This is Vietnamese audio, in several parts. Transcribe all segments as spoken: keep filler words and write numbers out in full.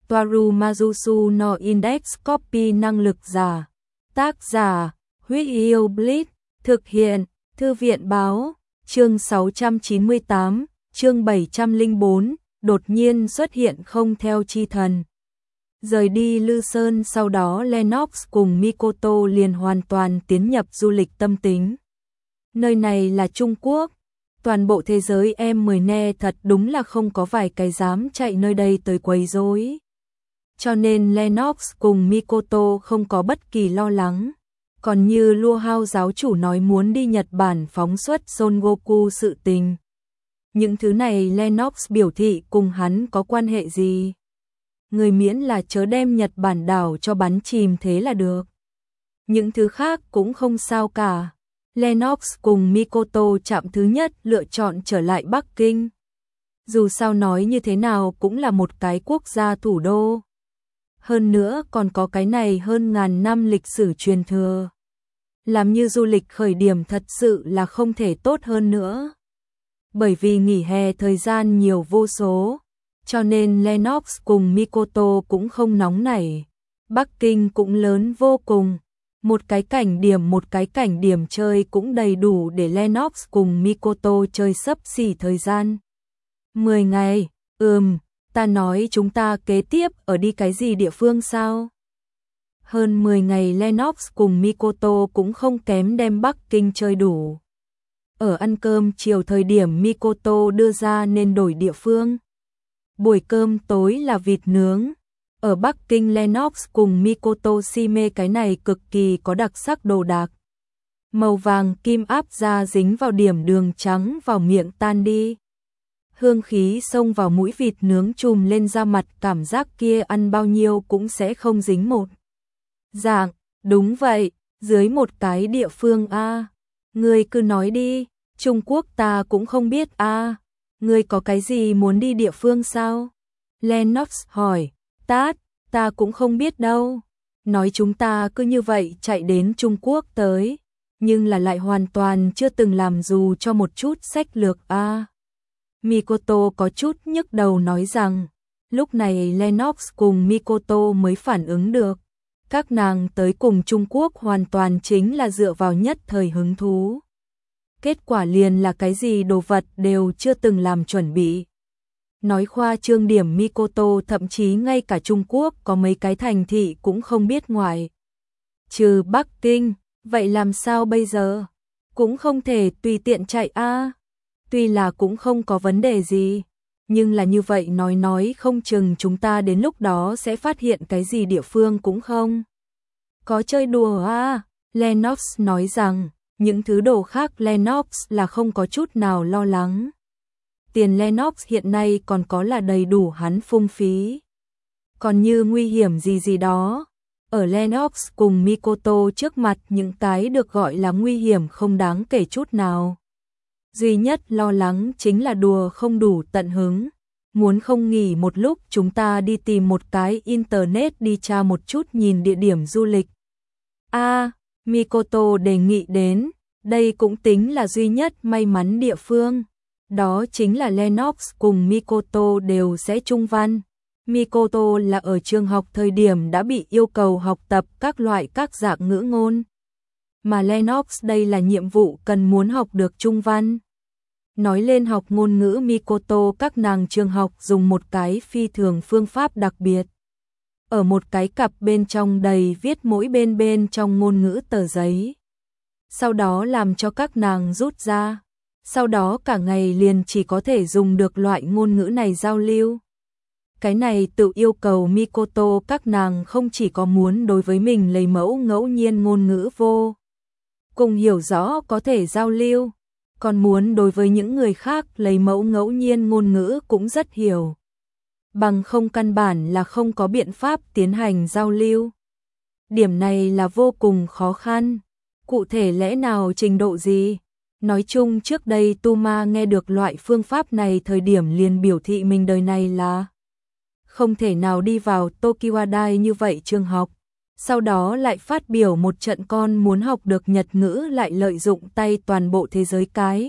Toaru Majusu no Index Copy năng lực giả. Tác giả, Huyết Yêu Blitz, thực hiện, Thư viện báo, chương sáu trăm chín mươi tám, chương bảy trăm lẻ bốn, đột nhiên xuất hiện không theo chi thần. Rời đi Lư Sơn sau đó Lennox cùng Mikoto liền hoàn toàn tiến nhập du lịch tâm tính. Nơi này là Trung Quốc. Toàn bộ thế giới em mười ne thật đúng là không có vài cái dám chạy nơi đây tới quấy rối. Cho nên Lennox cùng Mikoto không có bất kỳ lo lắng. Còn như Lua Hao giáo chủ nói muốn đi Nhật Bản phóng xuất Son Goku sự tình. Những thứ này Lennox biểu thị cùng hắn có quan hệ gì. Người miễn là chớ đem Nhật Bản đảo cho bắn chìm thế là được. Những thứ khác cũng không sao cả. Lennox cùng Mikoto chạm thứ nhất lựa chọn trở lại Bắc Kinh. Dù sao nói như thế nào cũng là một cái quốc gia thủ đô. Hơn nữa còn có cái này hơn ngàn năm lịch sử truyền thừa. Làm như du lịch khởi điểm thật sự là không thể tốt hơn nữa. Bởi vì nghỉ hè thời gian nhiều vô số, cho nên Lennox cùng Mikoto cũng không nóng nảy. Bắc Kinh cũng lớn vô cùng. Một cái cảnh điểm một cái cảnh điểm chơi cũng đầy đủ để Lennox cùng Mikoto chơi xấp xỉ thời gian. mười ngày, ừm, ta nói chúng ta kế tiếp ở đi cái gì địa phương sao? Hơn mười ngày Lennox cùng Mikoto cũng không kém đem Bắc Kinh chơi đủ. Ở ăn cơm chiều thời điểm Mikoto đưa ra nên đổi địa phương. Buổi cơm tối là vịt nướng. Ở Bắc Kinh Lennox cùng Mikoto si mê cái này cực kỳ có đặc sắc đồ đạc. Màu vàng kim áp ra dính vào điểm đường trắng vào miệng tan đi. Hương khí xông vào mũi, vịt nướng trùm lên da mặt, cảm giác kia ăn bao nhiêu cũng sẽ không dính một dạng. Đúng vậy, dưới một cái địa phương a. Ngươi cứ nói đi, Trung Quốc ta cũng không biết a. Ngươi có cái gì muốn đi địa phương sao? Lennox hỏi. Tát, ta cũng không biết đâu. Nói chúng ta cứ như vậy chạy đến Trung Quốc tới, nhưng là lại hoàn toàn chưa từng làm dù cho một chút sách lược a. À. Mikoto có chút nhức đầu nói rằng, lúc này Lennox cùng Mikoto mới phản ứng được. Các nàng tới cùng Trung Quốc hoàn toàn chính là dựa vào nhất thời hứng thú. Kết quả liền là cái gì đồ vật đều chưa từng làm chuẩn bị. Nói khoa trương điểm Mikoto thậm chí ngay cả Trung Quốc có mấy cái thành thị cũng không biết ngoài. Trừ Bắc Kinh, vậy làm sao bây giờ? Cũng không thể tùy tiện chạy a. À. Tuy là cũng không có vấn đề gì, nhưng là như vậy nói nói không chừng chúng ta đến lúc đó sẽ phát hiện cái gì địa phương cũng không. Có chơi đùa a. À. Lennox nói rằng, những thứ đồ khác Lennox là không có chút nào lo lắng. Tiền Lennox hiện nay còn có là đầy đủ hắn phung phí. Còn như nguy hiểm gì gì đó, ở Lennox cùng Mikoto trước mặt những cái được gọi là nguy hiểm không đáng kể chút nào. Duy nhất lo lắng chính là đùa không đủ tận hứng. Muốn không nghỉ một lúc chúng ta đi tìm một cái internet đi tra một chút nhìn địa điểm du lịch. A, à, Mikoto đề nghị đến, đây cũng tính là duy nhất may mắn địa phương. Đó chính là Lennox cùng Mikoto đều sẽ trung văn. Mikoto là ở trường học thời điểm đã bị yêu cầu học tập các loại các dạng ngữ ngôn. Mà Lennox đây là nhiệm vụ cần muốn học được trung văn. Nói lên học ngôn ngữ Mikoto, các nàng trường học dùng một cái phi thường phương pháp đặc biệt. Ở một cái cặp bên trong đầy viết mỗi bên bên trong ngôn ngữ tờ giấy. Sau đó làm cho các nàng rút ra. Sau đó cả ngày liền chỉ có thể dùng được loại ngôn ngữ này giao lưu. Cái này tự yêu cầu Mikoto các nàng không chỉ có muốn đối với mình lấy mẫu ngẫu nhiên ngôn ngữ vô cùng hiểu rõ có thể giao lưu, còn muốn đối với những người khác lấy mẫu ngẫu nhiên ngôn ngữ cũng rất hiểu. Bằng không căn bản là không có biện pháp tiến hành giao lưu. Điểm này là vô cùng khó khăn. Cụ thể lẽ nào trình độ gì? Nói chung trước đây Tuma nghe được loại phương pháp này thời điểm liền biểu thị mình đời này là không thể nào đi vào Tokiwadai như vậy trường học. Sau đó lại phát biểu một trận con muốn học được Nhật ngữ lại lợi dụng tay toàn bộ thế giới cái.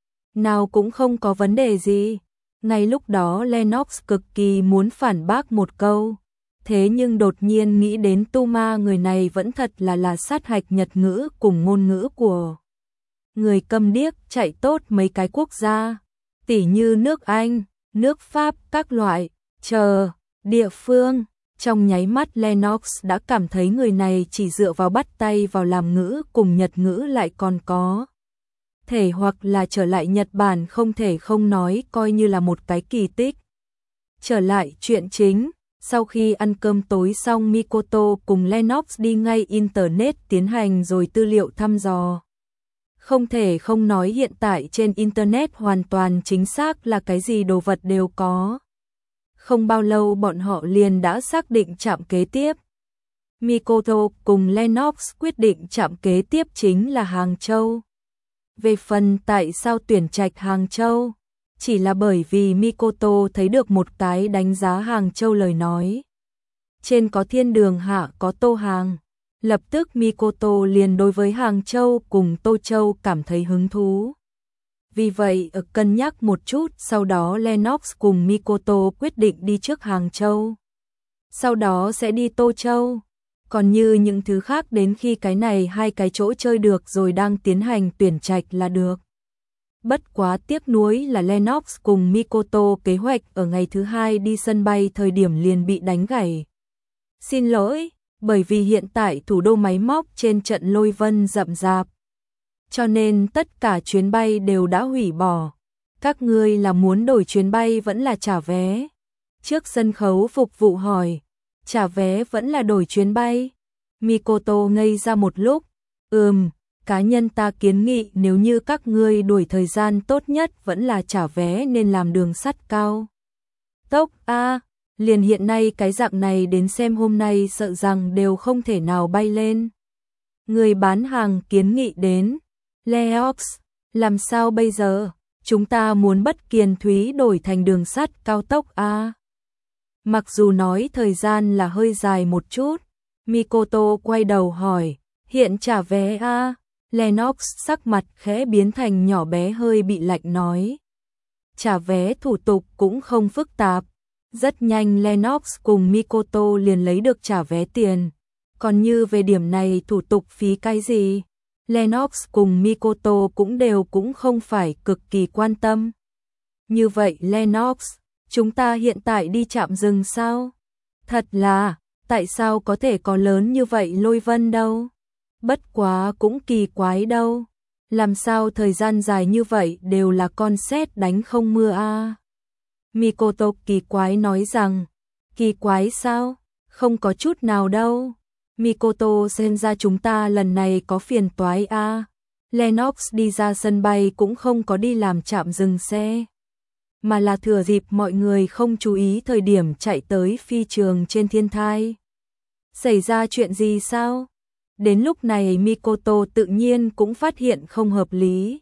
Nào cũng không có vấn đề gì. Ngay lúc đó Lennox cực kỳ muốn phản bác một câu. thế nhưng đột nhiên nghĩ đến Tu Ma người này vẫn thật là là sát hạch Nhật ngữ cùng ngôn ngữ của người câm điếc, chạy tốt mấy cái quốc gia, tỉ như nước Anh, nước Pháp, các loại, chờ, địa phương. Trong nháy mắt Lennox đã cảm thấy người này chỉ dựa vào bắt tay vào làm ngữ cùng Nhật ngữ lại còn có thể hoặc là trở lại Nhật Bản không thể không nói coi như là một cái kỳ tích. Trở lại chuyện chính, sau khi ăn cơm tối xong Mikoto cùng Lennox đi ngay Internet tiến hành rồi tư liệu thăm dò. Không thể không nói hiện tại trên Internet hoàn toàn chính xác là cái gì đồ vật đều có. Không bao lâu bọn họ liền đã xác định trạm kế tiếp. Mikoto cùng Lennox quyết định trạm kế tiếp chính là Hàng Châu. Về phần tại sao tuyển trạch Hàng Châu, chỉ là bởi vì Mikoto thấy được một cái đánh giá Hàng Châu lời nói. Trên có thiên đường, hạ có Tô Hàng. Lập tức Mikoto liền đối với Hàng Châu cùng Tô Châu cảm thấy hứng thú. Vì vậy cân nhắc một chút, sau đó Lennox cùng Mikoto quyết định đi trước Hàng Châu. Sau đó sẽ đi Tô Châu. Còn như những thứ khác đến khi cái này hai cái chỗ chơi được rồi đang tiến hành tuyển trạch là được. Bất quá tiếc nuối là Lennox cùng Mikoto kế hoạch ở ngày thứ hai đi sân bay thời điểm liền bị đánh gãy. Xin lỗi, bởi vì hiện tại thủ đô máy móc trên trận lôi vân rậm rạp. Cho nên tất cả chuyến bay đều đã hủy bỏ. Các ngươi là muốn đổi chuyến bay vẫn là trả vé? Trước sân khấu phục vụ hỏi, trả vé vẫn là đổi chuyến bay? Mikoto ngây ra một lúc, ừm, cá nhân ta kiến nghị nếu như các ngươi đuổi thời gian tốt nhất vẫn là trả vé nên làm đường sắt cao tốc a. Liền hiện nay cái dạng này đến xem hôm nay sợ rằng đều không thể nào bay lên. Người bán hàng kiến nghị đến, Leox, làm sao bây giờ? Chúng ta muốn bất kiền thúy đổi thành đường sắt cao tốc a. Mặc dù nói thời gian là hơi dài một chút, Mikoto quay đầu hỏi, hiện trả vé a? Lennox sắc mặt khẽ biến thành nhỏ bé hơi bị lạnh nói. Trả vé thủ tục cũng không phức tạp. Rất nhanh Lennox cùng Mikoto liền lấy được trả vé tiền. Còn như về điểm này thủ tục phí cái gì? Lennox cùng Mikoto cũng đều cũng không phải cực kỳ quan tâm. Như vậy Lennox, chúng ta hiện tại đi trạm dừng sao? Thật là, tại sao có thể có lớn như vậy lôi vân đâu? Bất quá cũng kỳ quái đâu. Làm sao thời gian dài như vậy đều là con sét đánh không mưa a? Mikoto kỳ quái nói rằng, kỳ quái sao? Không có chút nào đâu. Mikoto xem ra chúng ta lần này có phiền toái a. Lennox đi ra sân bay cũng không có đi làm trạm dừng xe, mà là thừa dịp mọi người không chú ý thời điểm chạy tới phi trường trên thiên thai. Xảy ra chuyện gì sao? Đến lúc này Mikoto tự nhiên cũng phát hiện không hợp lý.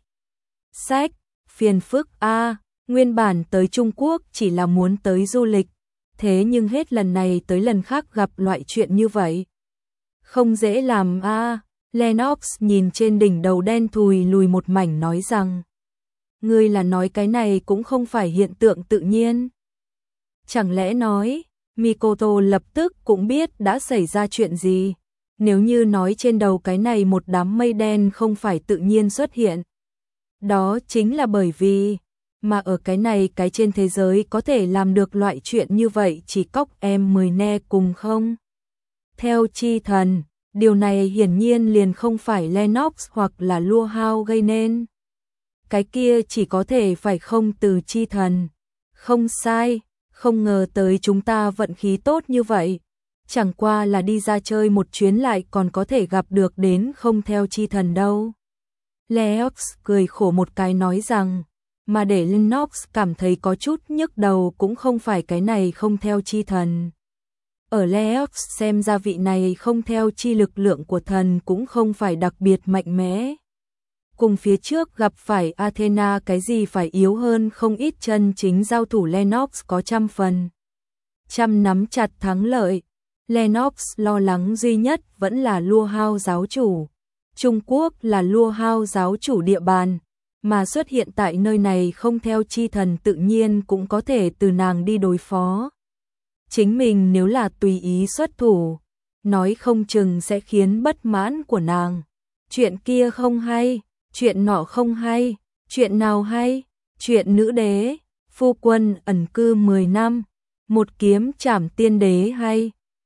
Sách, phiền phức a, nguyên bản tới Trung Quốc chỉ là muốn tới du lịch, thế nhưng hết lần này tới lần khác gặp loại chuyện như vậy. Không dễ làm a. Lennox nhìn trên đỉnh đầu đen thùi lùi một mảnh nói rằng, ngươi là nói cái này cũng không phải hiện tượng tự nhiên. Chẳng lẽ nói, Mikoto lập tức cũng biết đã xảy ra chuyện gì. Nếu như nói trên đầu cái này một đám mây đen không phải tự nhiên xuất hiện, đó chính là bởi vì, mà ở cái này cái trên thế giới có thể làm được loại chuyện như vậy chỉ cóc em mười ne cùng không. Theo chi thần, điều này hiển nhiên liền không phải Lennox hoặc là Lua Hao gây nên. Cái kia chỉ có thể phải không từ chi thần. Không sai, không ngờ tới chúng ta vận khí tốt như vậy. Chẳng qua là đi ra chơi một chuyến lại còn có thể gặp được đến không theo chi thần đâu. Leox cười khổ một cái nói rằng, mà để Lennox cảm thấy có chút nhức đầu cũng không phải cái này không theo chi thần. Ở Leox xem ra vị này không theo chi lực lượng của thần cũng không phải đặc biệt mạnh mẽ. Cùng phía trước gặp phải Athena cái gì phải yếu hơn không ít, chân chính giao thủ Lennox có trăm phần trăm nắm chặt thắng lợi. Lennox lo lắng duy nhất vẫn là Lua Hao giáo chủ. Trung Quốc là Lua Hao giáo chủ địa bàn, mà xuất hiện tại nơi này không theo chi thần tự nhiên cũng có thể từ nàng đi đối phó. chính mình nếu là tùy ý xuất thủ, nói không chừng sẽ khiến bất mãn của nàng. Chuyện kia không hay, chuyện nọ không hay, chuyện nào hay? Chuyện nữ đế, phu quân ẩn cư mười năm, một kiếm trảm tiên đế hay?